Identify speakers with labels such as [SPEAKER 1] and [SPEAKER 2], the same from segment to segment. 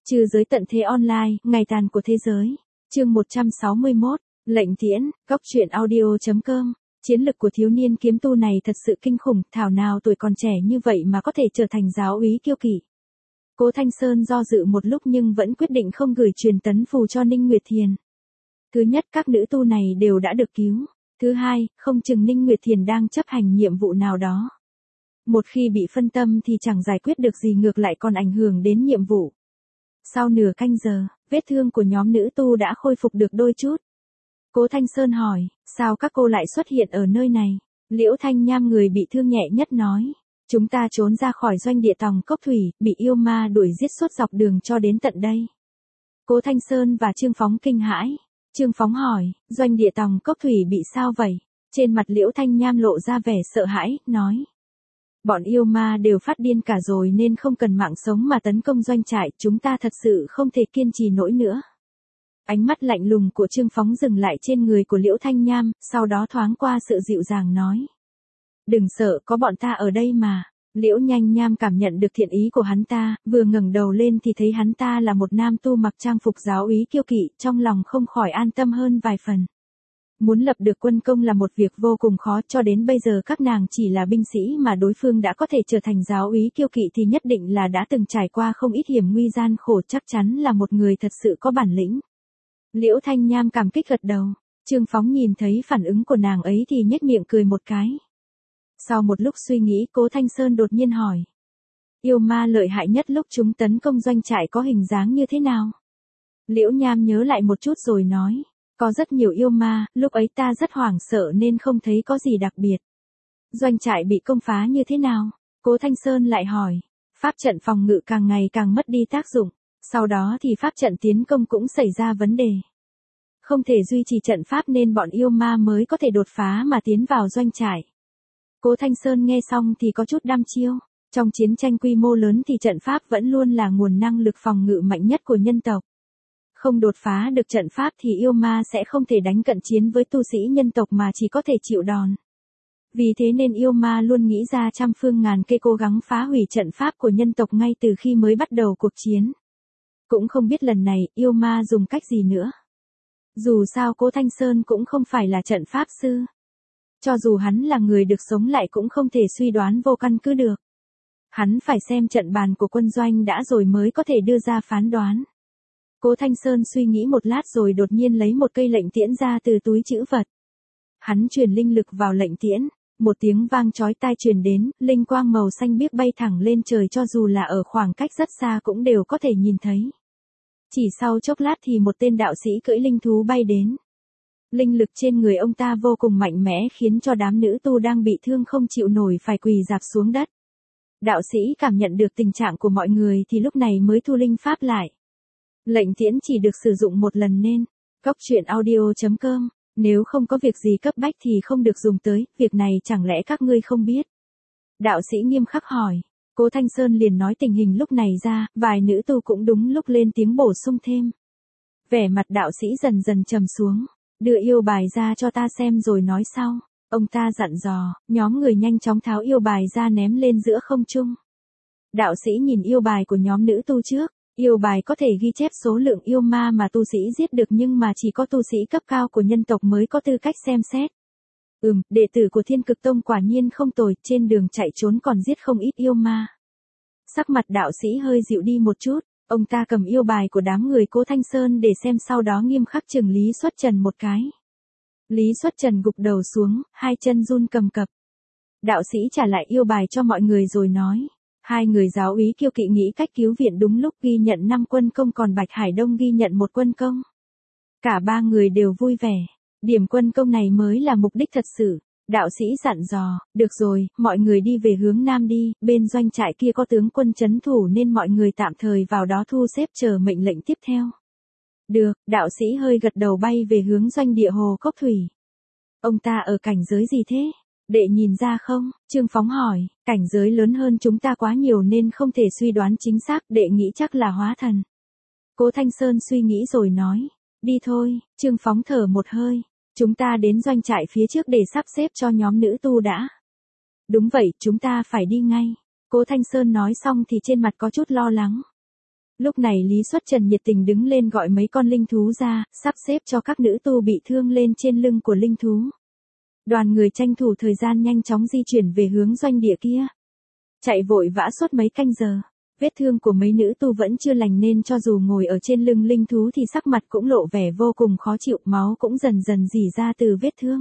[SPEAKER 1] Trừ giới tận thế online, ngày tàn của thế giới. Chương 161, lệnh tiễn, góc truyện audio.com. Chiến lực của thiếu niên kiếm tu này thật sự kinh khủng, thảo nào tuổi còn trẻ như vậy mà có thể trở thành giáo úy kiêu kỵ. Cố Thanh Sơn do dự một lúc nhưng vẫn quyết định không gửi truyền tấn phù cho Ninh Nguyệt Thiền. Thứ nhất, các nữ tu này đều đã được cứu. Thứ hai, không chừng Ninh Nguyệt Thiền đang chấp hành nhiệm vụ nào đó. Một khi bị phân tâm thì chẳng giải quyết được gì, ngược lại còn ảnh hưởng đến nhiệm vụ. Sau nửa canh giờ, vết thương của nhóm nữ tu đã khôi phục được đôi chút. Cố Thanh Sơn hỏi, sao các cô lại xuất hiện ở nơi này? Liễu Thanh Nham, người bị thương nhẹ nhất, nói, chúng ta trốn ra khỏi doanh địa Tòng Cốc Thủy, bị yêu ma đuổi giết suốt dọc đường cho đến tận đây. Cố Thanh Sơn và Trương Phóng kinh hãi. Trương Phóng hỏi, doanh địa Tòng Cốc Thủy bị sao vậy? Trên mặt Liễu Thanh Nham lộ ra vẻ sợ hãi, nói, bọn yêu ma đều phát điên cả rồi nên không cần mạng sống mà tấn công doanh trại, chúng ta thật sự không thể kiên trì nổi nữa. Ánh mắt lạnh lùng của Trương Phóng dừng lại trên người của Liễu Thanh Nham, sau đó thoáng qua sự dịu dàng nói, đừng sợ, có bọn ta ở đây mà. Liễu Thanh Nham cảm nhận được thiện ý của hắn ta, vừa ngẩng đầu lên thì thấy hắn ta là một nam tu mặc trang phục giáo úy kiêu kỵ, trong lòng không khỏi an tâm hơn vài phần. Muốn lập được quân công là một việc vô cùng khó, cho đến bây giờ các nàng chỉ là binh sĩ mà đối phương đã có thể trở thành giáo úy kiêu kỵ thì nhất định là đã từng trải qua không ít hiểm nguy gian khổ, chắc chắn là một người thật sự có bản lĩnh. Liễu Thanh Nham cảm kích gật đầu. Trương Phóng nhìn thấy phản ứng của nàng ấy thì nhếch miệng cười một cái. Sau một lúc suy nghĩ, Cố Thanh Sơn đột nhiên hỏi, yêu ma lợi hại nhất lúc chúng tấn công doanh trại có hình dáng như thế nào? Liễu Nham nhớ lại một chút rồi nói, có rất nhiều yêu ma, lúc ấy ta rất hoảng sợ nên không thấy có gì đặc biệt. Doanh trại bị công phá như thế nào? Cố Thanh Sơn lại hỏi. Pháp trận phòng ngự càng ngày càng mất đi tác dụng, sau đó thì pháp trận tiến công cũng xảy ra vấn đề. Không thể duy trì trận pháp nên bọn yêu ma mới có thể đột phá mà tiến vào doanh trại. Cố Thanh Sơn nghe xong thì có chút đăm chiêu. Trong chiến tranh quy mô lớn thì trận pháp vẫn luôn là nguồn năng lực phòng ngự mạnh nhất của nhân tộc. Không đột phá được trận pháp thì yêu ma sẽ không thể đánh cận chiến với tu sĩ nhân tộc mà chỉ có thể chịu đòn. Vì thế nên yêu ma luôn nghĩ ra trăm phương ngàn kế cố gắng phá hủy trận pháp của nhân tộc ngay từ khi mới bắt đầu cuộc chiến. Cũng không biết lần này yêu ma dùng cách gì nữa. Dù sao Cố Thanh Sơn cũng không phải là trận pháp sư. Cho dù hắn là người được sống lại cũng không thể suy đoán vô căn cứ được. Hắn phải xem trận bàn của quân doanh đã rồi mới có thể đưa ra phán đoán. Cố Thanh Sơn suy nghĩ một lát rồi đột nhiên lấy một cây lệnh tiễn ra từ túi trữ vật. Hắn truyền linh lực vào lệnh tiễn, một tiếng vang chói tai truyền đến, linh quang màu xanh biếc bay thẳng lên trời, cho dù là ở khoảng cách rất xa cũng đều có thể nhìn thấy. Chỉ sau chốc lát thì một tên đạo sĩ cưỡi linh thú bay đến. Linh lực trên người ông ta vô cùng mạnh mẽ khiến cho đám nữ tu đang bị thương không chịu nổi phải quỳ rạp xuống đất. Đạo sĩ cảm nhận được tình trạng của mọi người thì lúc này mới thu linh pháp lại. Lệnh tiễn chỉ được sử dụng một lần nên, góc truyện audio.com, nếu không có việc gì cấp bách thì không được dùng tới, việc này chẳng lẽ các ngươi không biết? Đạo sĩ nghiêm khắc hỏi. Cố Thanh Sơn liền nói tình hình lúc này ra, vài nữ tu cũng đúng lúc lên tiếng bổ sung thêm. Vẻ mặt đạo sĩ dần dần trầm xuống, đưa yêu bài ra cho ta xem rồi nói sau. Ông ta dặn dò, nhóm người nhanh chóng tháo yêu bài ra ném lên giữa không trung. Đạo sĩ nhìn yêu bài của nhóm nữ tu trước. Yêu bài có thể ghi chép số lượng yêu ma mà tu sĩ giết được nhưng mà chỉ có tu sĩ cấp cao của nhân tộc mới có tư cách xem xét. Đệ tử của Thiên Cực Tông quả nhiên không tồi, trên đường chạy trốn còn giết không ít yêu ma. Sắc mặt đạo sĩ hơi dịu đi một chút, ông ta cầm yêu bài của đám người Cố Thanh Sơn để xem, sau đó nghiêm khắc trừng Lý Xuất Trần một cái. Lý Xuất Trần gục đầu xuống, hai chân run cầm cập. Đạo sĩ trả lại yêu bài cho mọi người rồi nói. Hai người giáo úy kiêu kỵ nghĩ cách cứu viện đúng lúc, ghi nhận 5 quân công, còn Bạch Hải Đông ghi nhận 1 quân công. Cả ba người đều vui vẻ. Điểm quân công này mới là mục đích thật sự. Đạo sĩ dặn dò, được rồi, mọi người đi về hướng nam đi, bên doanh trại kia có tướng quân trấn thủ nên mọi người tạm thời vào đó thu xếp chờ mệnh lệnh tiếp theo. Được, đạo sĩ hơi gật đầu bay về hướng doanh địa Hồ Cốc Thủy. Ông ta ở cảnh giới gì thế? Đệ nhìn ra không? Trương Phóng hỏi. Cảnh giới lớn hơn chúng ta quá nhiều nên không thể suy đoán chính xác, đệ nghĩ chắc là hóa thần. Cố Thanh Sơn suy nghĩ rồi nói. Đi thôi. Trương Phóng thở một hơi. Chúng ta đến doanh trại phía trước để sắp xếp cho nhóm nữ tu đã. Đúng vậy, chúng ta phải đi ngay. Cố Thanh Sơn nói xong thì trên mặt có chút lo lắng. Lúc này Lý Xuất Trần nhiệt tình đứng lên gọi mấy con linh thú ra, sắp xếp cho các nữ tu bị thương lên trên lưng của linh thú. Đoàn người tranh thủ thời gian nhanh chóng di chuyển về hướng doanh địa kia. Chạy vội vã suốt mấy canh giờ. Vết thương của mấy nữ tu vẫn chưa lành nên cho dù ngồi ở trên lưng linh thú thì sắc mặt cũng lộ vẻ vô cùng khó chịu, máu cũng dần dần rỉ ra từ vết thương.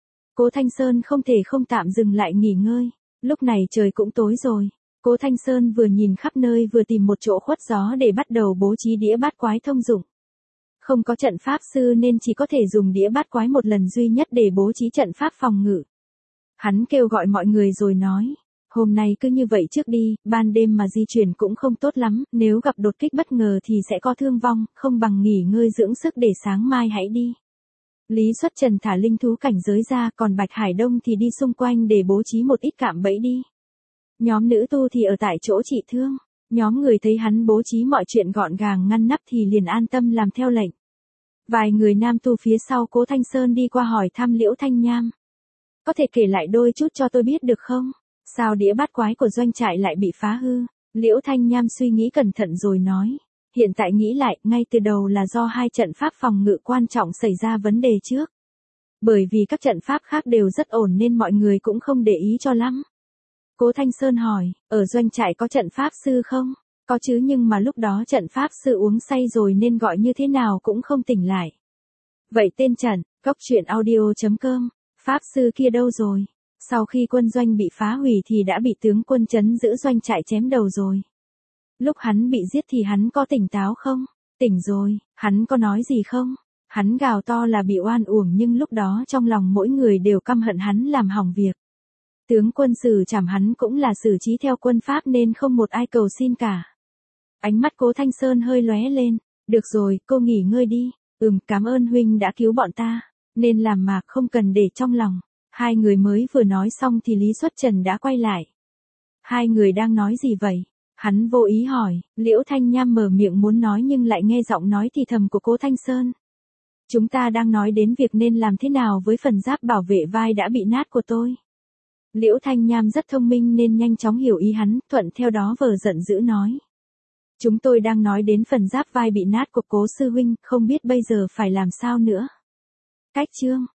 [SPEAKER 1] Cố Thanh Sơn không thể không tạm dừng lại nghỉ ngơi. Lúc này trời cũng tối rồi. Cố Thanh Sơn vừa nhìn khắp nơi vừa tìm một chỗ khuất gió để bắt đầu bố trí đĩa bát quái thông dụng. Không có trận pháp sư nên chỉ có thể dùng đĩa bát quái một lần duy nhất để bố trí trận pháp phòng ngự. Hắn kêu gọi mọi người rồi nói, hôm nay cứ như vậy trước đi, ban đêm mà di chuyển cũng không tốt lắm, nếu gặp đột kích bất ngờ thì sẽ có thương vong, không bằng nghỉ ngơi dưỡng sức để sáng mai hãy đi. Lý Xuất Trần thả linh thú cảnh giới ra, còn Bạch Hải Đông thì đi xung quanh để bố trí một ít cạm bẫy đi. Nhóm nữ tu thì ở tại chỗ trị thương. Nhóm người thấy hắn bố trí mọi chuyện gọn gàng ngăn nắp thì liền an tâm làm theo lệnh. Vài người nam tu phía sau Cố Thanh Sơn đi qua hỏi thăm Liễu Thanh Nham. Có thể kể lại đôi chút cho tôi biết được không? Sao đĩa bát quái của doanh trại lại bị phá hư? Liễu Thanh Nham suy nghĩ cẩn thận rồi nói. Hiện tại nghĩ lại, ngay từ đầu là do hai trận pháp phòng ngự quan trọng xảy ra vấn đề trước. Bởi vì các trận pháp khác đều rất ổn nên mọi người cũng không để ý cho lắm. Cố Thanh Sơn hỏi, ở doanh trại có trận pháp sư không? Có chứ, nhưng mà lúc đó trận pháp sư uống say rồi nên gọi như thế nào cũng không tỉnh lại. Vậy tên trận, coctruyện.audio.com, pháp sư kia đâu rồi? Sau khi quân doanh bị phá hủy thì đã bị tướng quân trấn giữ doanh trại chém đầu rồi. Lúc hắn bị giết thì hắn có tỉnh táo không? Tỉnh rồi, hắn có nói gì không? Hắn gào to là bị oan uổng nhưng lúc đó trong lòng mỗi người đều căm hận hắn làm hỏng việc. Tướng quân xử trảm hắn cũng là xử trí theo quân pháp nên không một ai cầu xin cả. Ánh mắt Cố Thanh Sơn hơi lóe lên. Được rồi, cô nghỉ ngơi đi. Cảm ơn huynh đã cứu bọn ta. Nên làm mà không cần để trong lòng. Hai người mới vừa nói xong thì Lý Xuất Trần đã quay lại. Hai người đang nói gì vậy? Hắn vô ý hỏi. Liễu Thanh Nham mở miệng muốn nói nhưng lại nghe giọng nói thì thầm của Cố Thanh Sơn. Chúng ta đang nói đến việc nên làm thế nào với phần giáp bảo vệ vai đã bị nát của tôi. Liễu Thanh Nham rất thông minh nên nhanh chóng hiểu ý hắn, thuận theo đó vờ giận dữ nói. Chúng tôi đang nói đến phần giáp vai bị nát của Cố sư huynh, không biết bây giờ phải làm sao nữa. Cách chương